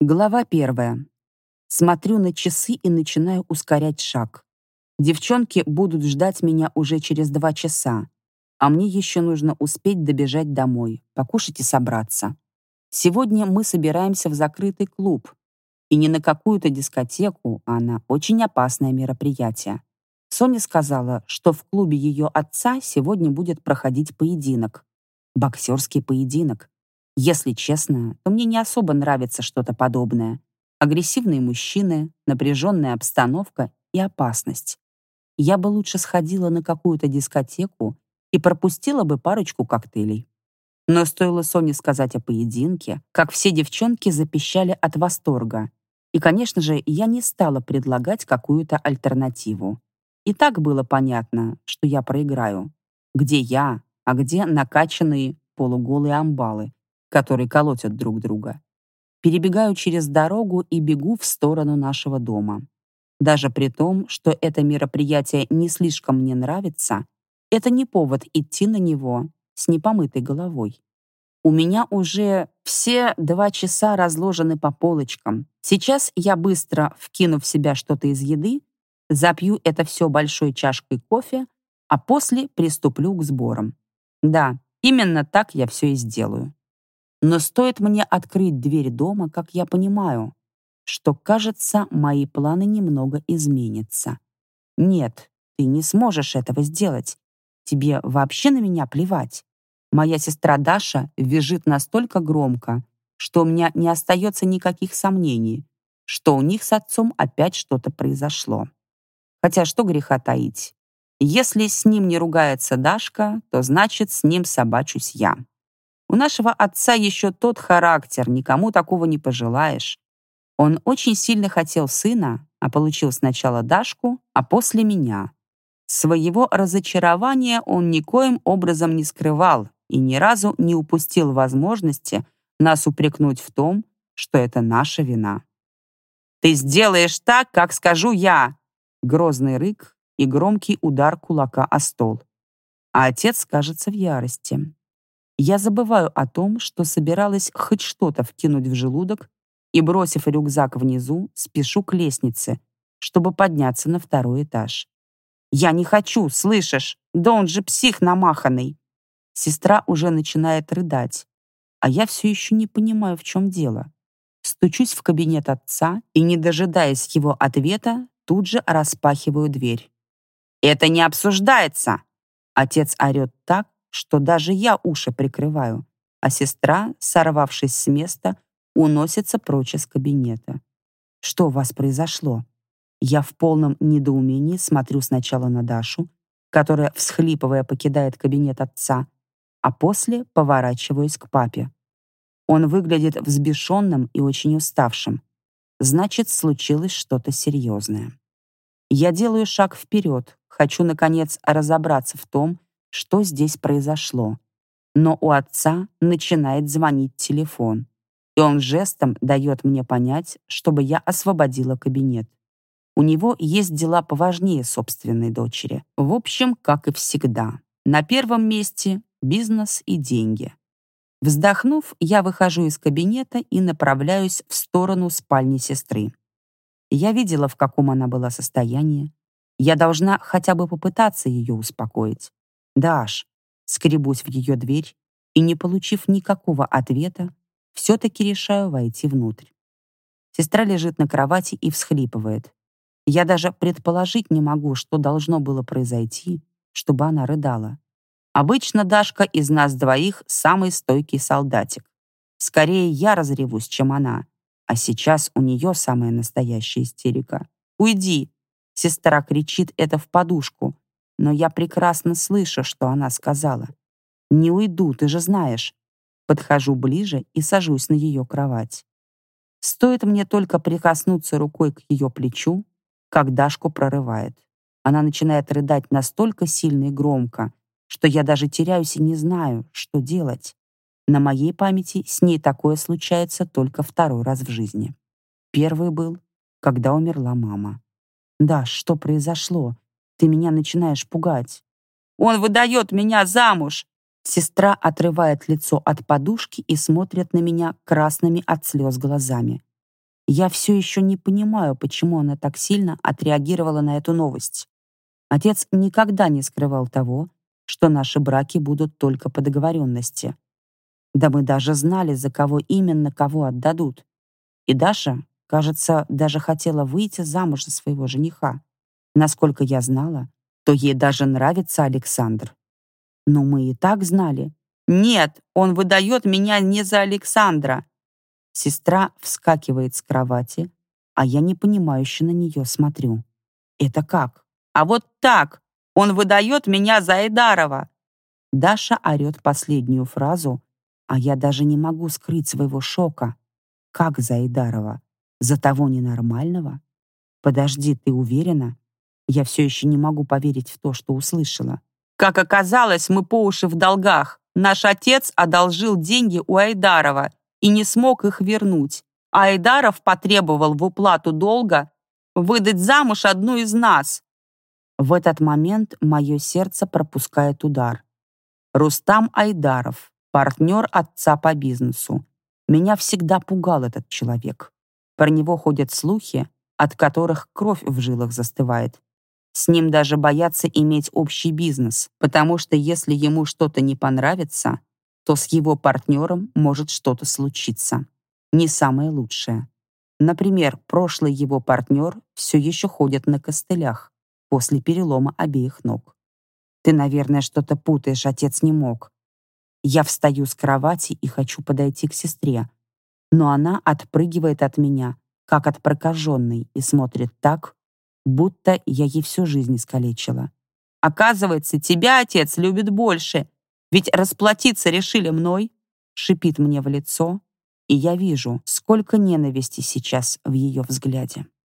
Глава 1. Смотрю на часы и начинаю ускорять шаг. Девчонки будут ждать меня уже через 2 часа, а мне еще нужно успеть добежать домой, покушать и собраться. Сегодня мы собираемся в закрытый клуб, и не на какую-то дискотеку, а на очень опасное мероприятие. Соня сказала, что в клубе ее отца сегодня будет проходить поединок. Боксерский поединок. Если честно, то мне не особо нравится что-то подобное. Агрессивные мужчины, напряженная обстановка и опасность. Я бы лучше сходила на какую-то дискотеку и пропустила бы парочку коктейлей. Но стоило Соне сказать о поединке, как все девчонки запищали от восторга. И, конечно же, я не стала предлагать какую-то альтернативу. И так было понятно, что я проиграю. Где я, а где накачанные полуголые амбалы, которые колотят друг друга. Перебегаю через дорогу и бегу в сторону нашего дома. Даже при том, что это мероприятие не слишком мне нравится, это не повод идти на него с непомытой головой. У меня уже все 2 часа разложены по полочкам. Сейчас я быстро вкину в себя что-то из еды, запью это все большой чашкой кофе, а после приступлю к сборам. Да, именно так я все и сделаю. Но стоит мне открыть дверь дома, как я понимаю, что, кажется, мои планы немного изменятся. Нет, ты не сможешь этого сделать. Тебе вообще на меня плевать. Моя сестра Даша визжит настолько громко, что у меня не остается никаких сомнений, что у них с отцом опять что-то произошло. Хотя что греха таить. Если с ним не ругается Дашка, то значит, с ним собачусь я. У нашего отца еще тот характер, никому такого не пожелаешь. Он очень сильно хотел сына, а получил сначала Дашку, а после меня. Своего разочарования он никоим образом не скрывал и ни разу не упустил возможности нас упрекнуть в том, что это наша вина. «Ты сделаешь так, как скажу я!» Грозный рык и громкий удар кулака о стол. А отец, кажется, в ярости. Я забываю о том, что собиралась хоть что-то вкинуть в желудок и, бросив рюкзак внизу, спешу к лестнице, чтобы подняться на 2-й этаж. «Я не хочу, слышишь? Да он же псих намаханный!» Сестра уже начинает рыдать, а я все еще не понимаю, в чем дело. Стучусь в кабинет отца и, не дожидаясь его ответа, тут же распахиваю дверь. «Это не обсуждается!» Отец орет так, что даже я уши прикрываю, а сестра, сорвавшись с места, уносится прочь из кабинета. «Что у вас произошло?» Я в полном недоумении смотрю сначала на Дашу, которая, всхлипывая, покидает кабинет отца, а после поворачиваюсь к папе. Он выглядит взбешенным и очень уставшим. Значит, случилось что-то серьезное. Я делаю шаг вперед, хочу, наконец, разобраться в том, что здесь произошло. Но у отца начинает звонить телефон, и он жестом дает мне понять, чтобы я освободила кабинет. У него есть дела поважнее собственной дочери. В общем, как и всегда. На первом месте бизнес и деньги. Вздохнув, я выхожу из кабинета и направляюсь в сторону спальни сестры. Я видела, в каком она была состоянии. Я должна хотя бы попытаться ее успокоить. «Даш», скребусь в ее дверь и, не получив никакого ответа, все-таки решаю войти внутрь. Сестра лежит на кровати и всхлипывает. Я даже предположить не могу, что должно было произойти, чтобы она рыдала. Обычно Дашка из нас двоих самый стойкий солдатик. Скорее я разревусь, чем она. А сейчас у нее самая настоящая истерика. «Уйди!» Сестра кричит это в подушку, но я прекрасно слышу, что она сказала. «Не уйду, ты же знаешь». Подхожу ближе и сажусь на ее кровать. Стоит мне только прикоснуться рукой к ее плечу, как Дашку прорывает. Она начинает рыдать настолько сильно и громко, что я даже теряюсь и не знаю, что делать. На моей памяти с ней такое случается только 2-й раз в жизни. Первый был, когда умерла мама. «Да, что произошло? Ты меня начинаешь пугать». «Он выдает меня замуж!» Сестра отрывает лицо от подушки и смотрит на меня красными от слез глазами. Я все еще не понимаю, почему она так сильно отреагировала на эту новость. Отец никогда не скрывал того, что наши браки будут только по договоренности. Да мы даже знали, за кого именно кого отдадут. И Даша, кажется, даже хотела выйти замуж за своего жениха. Насколько я знала, то ей даже нравится Александр. Но мы и так знали. Нет, он выдает меня не за Александра. Сестра вскакивает с кровати, а я непонимающе на нее смотрю. Это как? А вот так! Он выдает меня за Айдарова! Даша орет последнюю фразу, а я даже не могу скрыть своего шока. Как за Айдарова? За того ненормального? Подожди, ты уверена? Я все еще не могу поверить в то, что услышала. Как оказалось, мы по уши в долгах. Наш отец одолжил деньги у Айдарова и не смог их вернуть. А Айдаров потребовал в уплату долга выдать замуж одну из нас. В этот момент мое сердце пропускает удар. Рустам Айдаров, партнер отца по бизнесу. Меня всегда пугал этот человек. Про него ходят слухи, от которых кровь в жилах застывает. С ним даже боятся иметь общий бизнес, потому что если ему что-то не понравится, то с его партнером может что-то случиться. Не самое лучшее. Например, прошлый его партнер все еще ходит на костылях после перелома обеих ног. Ты, наверное, что-то путаешь, отец не мог. Я встаю с кровати и хочу подойти к сестре, но она отпрыгивает от меня, как от прокаженной, и смотрит так, будто я ей всю жизнь искалечила. «Оказывается, тебя отец любит больше, ведь расплатиться решили мной», шипит мне в лицо, и я вижу, сколько ненависти сейчас в ее взгляде.